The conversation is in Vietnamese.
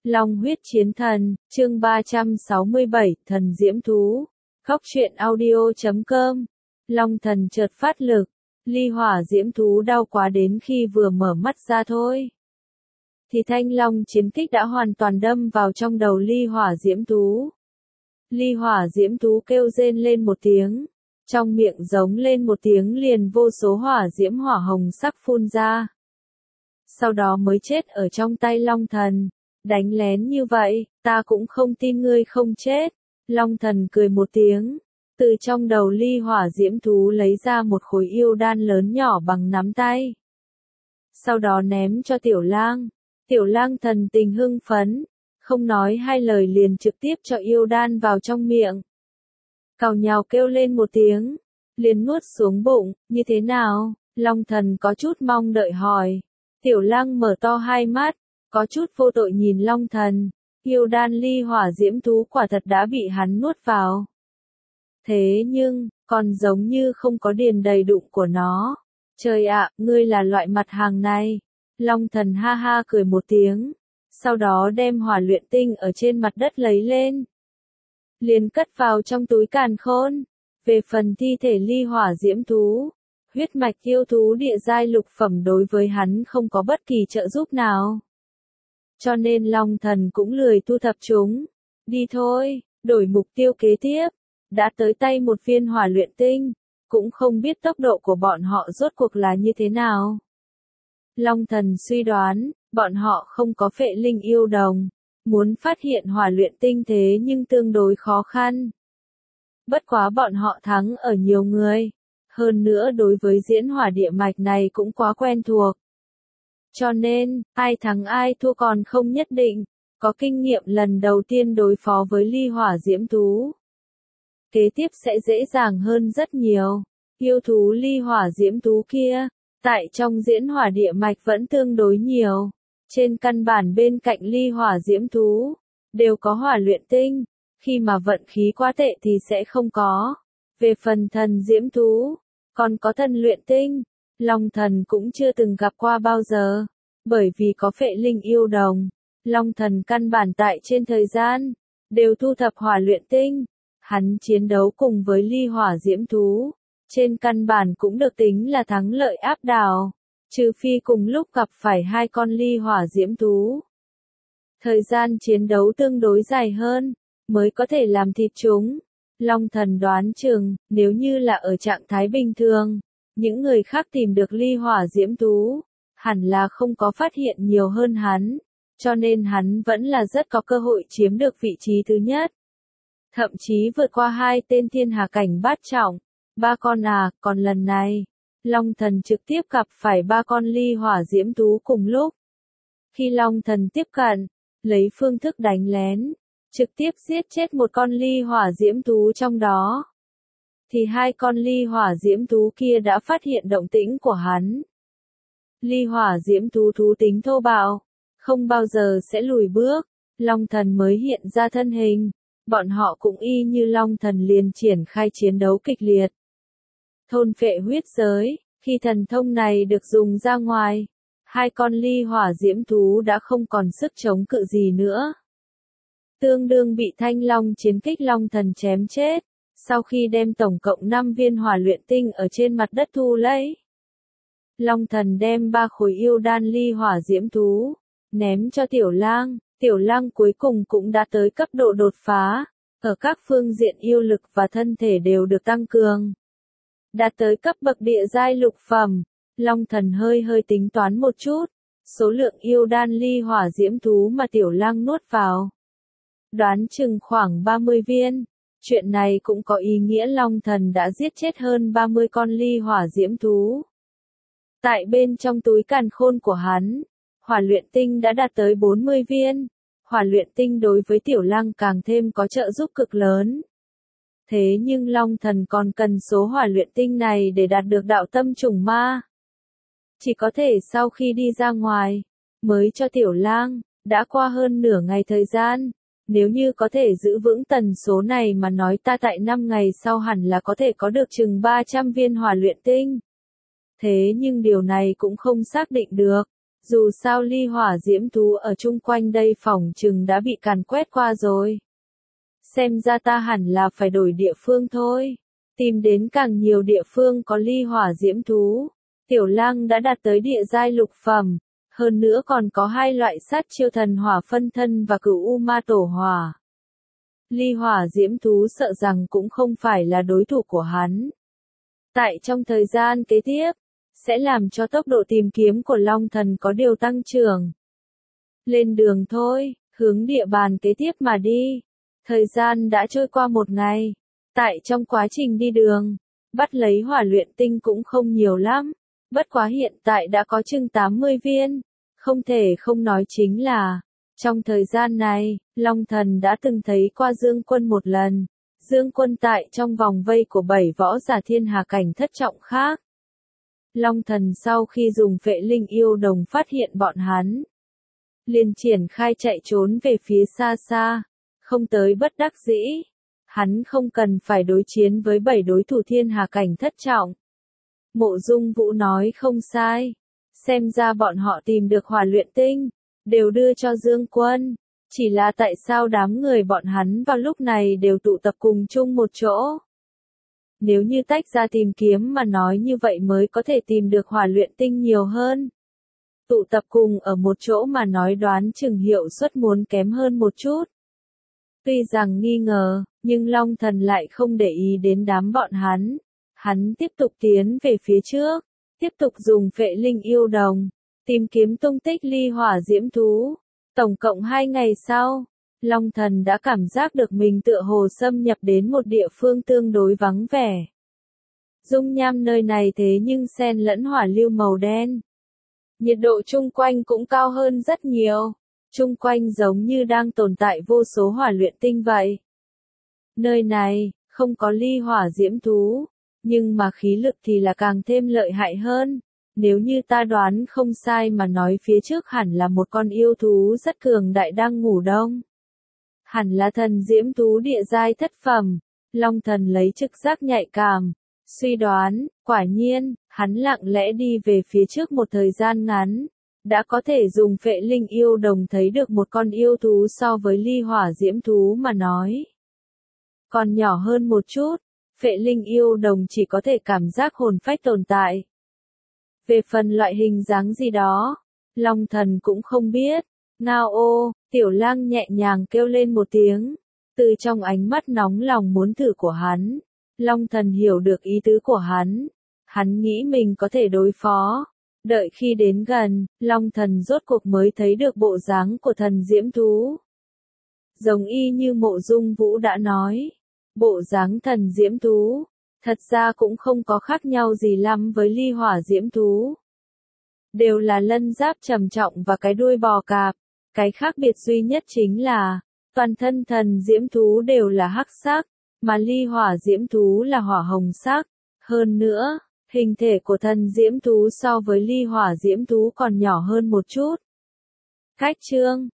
Long huyết chiến thần, chương 367, thần diễm thú. Khóc truyện audio.com. Long thần chợt phát lực, ly hỏa diễm thú đau quá đến khi vừa mở mắt ra thôi. Thì thanh long chiến kích đã hoàn toàn đâm vào trong đầu ly hỏa diễm thú. Ly hỏa diễm thú kêu rên lên một tiếng, trong miệng giống lên một tiếng liền vô số hỏa diễm hỏa hồng sắc phun ra. Sau đó mới chết ở trong tay long thần. Đánh lén như vậy, ta cũng không tin ngươi không chết. Long thần cười một tiếng, từ trong đầu ly hỏa diễm thú lấy ra một khối yêu đan lớn nhỏ bằng nắm tay. Sau đó ném cho tiểu lang. Tiểu lang thần tình hưng phấn, không nói hai lời liền trực tiếp cho yêu đan vào trong miệng. Cào nhào kêu lên một tiếng, liền nuốt xuống bụng. Như thế nào? Long thần có chút mong đợi hỏi. Tiểu lang mở to hai mắt, có chút vô tội nhìn long thần. Yêu đan ly hỏa diễm thú quả thật đã bị hắn nuốt vào. Thế nhưng, còn giống như không có điền đầy bụng của nó. Trời ạ, ngươi là loại mặt hàng này. Long thần ha ha cười một tiếng, sau đó đem hỏa luyện tinh ở trên mặt đất lấy lên, liền cất vào trong túi càn khôn. Về phần thi thể ly hỏa diễm thú, huyết mạch yêu thú địa giai lục phẩm đối với hắn không có bất kỳ trợ giúp nào. Cho nên long thần cũng lười thu thập chúng. Đi thôi, đổi mục tiêu kế tiếp. Đã tới tay một viên hỏa luyện tinh, cũng không biết tốc độ của bọn họ rốt cuộc là như thế nào. Long thần suy đoán, bọn họ không có phệ linh yêu đồng, muốn phát hiện hỏa luyện tinh thế nhưng tương đối khó khăn. Bất quá bọn họ thắng ở nhiều người, hơn nữa đối với diễn hỏa địa mạch này cũng quá quen thuộc. Cho nên, ai thắng ai thua còn không nhất định, có kinh nghiệm lần đầu tiên đối phó với ly hỏa diễm thú. Kế tiếp sẽ dễ dàng hơn rất nhiều. Yêu thú ly hỏa diễm thú kia, tại trong diễn hỏa địa mạch vẫn tương đối nhiều. Trên căn bản bên cạnh ly hỏa diễm thú, đều có hỏa luyện tinh, khi mà vận khí quá tệ thì sẽ không có. Về phần thần diễm thú, còn có thần luyện tinh, long thần cũng chưa từng gặp qua bao giờ. Bởi vì có phệ linh yêu đồng, long thần căn bản tại trên thời gian, đều thu thập hỏa luyện tinh. Hắn chiến đấu cùng với ly hỏa diễm thú, trên căn bản cũng được tính là thắng lợi áp đảo, trừ phi cùng lúc gặp phải hai con ly hỏa diễm thú. Thời gian chiến đấu tương đối dài hơn, mới có thể làm thịt chúng. Long thần đoán chừng, nếu như là ở trạng thái bình thường, những người khác tìm được ly hỏa diễm thú, hẳn là không có phát hiện nhiều hơn hắn, cho nên hắn vẫn là rất có cơ hội chiếm được vị trí thứ nhất. Thậm chí vượt qua hai tên thiên hà cảnh bát trọng. Ba con còn lần này, long thần trực tiếp gặp phải ba con ly hỏa diễm thú cùng lúc. Khi long thần tiếp cận, lấy phương thức đánh lén, trực tiếp giết chết một con ly hỏa diễm thú trong đó. Thì hai con ly hỏa diễm thú kia đã phát hiện động tĩnh của hắn. Ly hỏa diễm thú thú tính thô bạo, không bao giờ sẽ lùi bước. Long thần mới hiện ra thân hình, bọn họ cũng y như long thần liền triển khai chiến đấu kịch liệt. Thôn phệ huyết giới, khi thần thông này được dùng ra ngoài, hai con ly hỏa diễm thú đã không còn sức chống cự gì nữa. Tương đương bị thanh long chiến kích long thần chém chết, sau khi đem tổng cộng 5 viên hỏa luyện tinh ở trên mặt đất thu lấy. Long thần đem 3 khối yêu đan ly hỏa diễm thú, ném cho tiểu lang cuối cùng cũng đã tới cấp độ đột phá, ở các phương diện yêu lực và thân thể đều được tăng cường. Đạt tới cấp bậc địa giai lục phẩm, long thần hơi tính toán một chút, số lượng yêu đan ly hỏa diễm thú mà tiểu lang nuốt vào. Đoán chừng khoảng 30 viên, chuyện này cũng có ý nghĩa long thần đã giết chết hơn 30 con ly hỏa diễm thú. Tại bên trong túi càn khôn của hắn, hỏa luyện tinh đã đạt tới 40 viên, hỏa luyện tinh đối với tiểu lang càng thêm có trợ giúp cực lớn. Thế nhưng long thần còn cần số hỏa luyện tinh này để đạt được đạo tâm trùng ma. Chỉ có thể sau khi đi ra ngoài, mới cho tiểu lang. Đã qua hơn nửa ngày thời gian, nếu như có thể giữ vững tần số này mà nói ta tại 5 ngày sau hẳn là có thể có được chừng 300 viên hỏa luyện tinh. Thế nhưng điều này cũng không xác định được. Dù sao ly hỏa diễm thú ở chung quanh đây phỏng chừng đã bị càn quét qua rồi. Xem ra ta hẳn là phải đổi địa phương thôi. Tìm đến càng nhiều địa phương có ly hỏa diễm thú. Tiểu lang đã đạt tới địa giai lục phẩm. Hơn nữa còn có 2 loại sát chiêu thần hỏa phân thân và cửu u ma tổ hỏa. Ly hỏa diễm thú sợ rằng cũng không phải là đối thủ của hắn. Tại trong thời gian kế tiếp, sẽ làm cho tốc độ tìm kiếm của Long Thần có điều tăng trưởng. Lên đường thôi, hướng địa bàn kế tiếp mà đi. Thời gian đã trôi qua 1 ngày. Tại trong quá trình đi đường, bắt lấy hỏa luyện tinh cũng không nhiều lắm. Bất quá hiện tại đã có chừng 80 viên. Không thể không nói chính là, trong thời gian này, Long Thần đã từng thấy qua Dương Quân một lần. Dương Quân tại trong vòng vây của 7 võ giả thiên hà cảnh thất trọng khác. Long Thần sau khi dùng Phệ Linh Yêu Đồng phát hiện bọn hắn, liền triển khai chạy trốn về phía xa xa, không tới bất đắc dĩ. Hắn không cần phải đối chiến với 7 đối thủ thiên hà cảnh thất trọng. Mộ Dung Vũ nói không sai. Xem ra bọn họ tìm được hỏa luyện tinh, đều đưa cho Dương Quân. Chỉ là tại sao đám người bọn hắn vào lúc này đều tụ tập cùng chung một chỗ? Nếu như tách ra tìm kiếm mà nói như vậy mới có thể tìm được hỏa luyện tinh nhiều hơn. Tụ tập cùng ở một chỗ mà nói đoán chừng hiệu suất muốn kém hơn một chút. Tuy rằng nghi ngờ, nhưng Long Thần lại không để ý đến đám bọn hắn. Hắn tiếp tục tiến về phía trước, tiếp tục dùng Phệ Linh Yêu Đồng, tìm kiếm tung tích ly hỏa diễm thú. Tổng cộng 2 ngày sau, Long Thần đã cảm giác được mình tựa hồ xâm nhập đến một địa phương tương đối vắng vẻ. Dung nham nơi này thế nhưng xen lẫn hỏa lưu màu đen. Nhiệt độ chung quanh cũng cao hơn rất nhiều. Chung quanh giống như đang tồn tại vô số hỏa luyện tinh vậy. Nơi này, không có ly hỏa diễm thú, nhưng mà khí lực thì là càng thêm lợi hại hơn. Nếu như ta đoán không sai mà nói phía trước hẳn là một con yêu thú rất cường đại đang ngủ đông. Hẳn là thần diễm thú địa giai thất phẩm. Long Thần lấy trực giác nhạy cảm, suy đoán, quả nhiên, hắn lặng lẽ đi về phía trước một thời gian ngắn, đã có thể dùng Phệ Linh Yêu Đồng thấy được một con yêu thú so với ly hỏa diễm thú mà nói. Còn nhỏ hơn một chút, Phệ Linh Yêu Đồng chỉ có thể cảm giác hồn phách tồn tại. Về phần loại hình dáng gì đó, Long Thần cũng không biết. Ngao ô, Tiểu Lang nhẹ nhàng kêu lên một tiếng. Từ trong ánh mắt nóng lòng muốn thử của hắn, Long Thần hiểu được ý tứ của hắn. Hắn nghĩ mình có thể đối phó. Đợi khi đến gần, Long Thần rốt cuộc mới thấy được bộ dáng của thần diễm thú. Giống y như Mộ Dung Vũ đã nói. Bộ dáng thần diễm thú, thật ra cũng không có khác nhau gì lắm với ly hỏa diễm thú. Đều là lân giáp trầm trọng và cái đuôi bò cạp. Cái khác biệt duy nhất chính là, toàn thân thần diễm thú đều là hắc sắc, mà ly hỏa diễm thú là hỏa hồng sắc. Hơn nữa, hình thể của thần diễm thú so với ly hỏa diễm thú còn nhỏ hơn một chút. Cách chương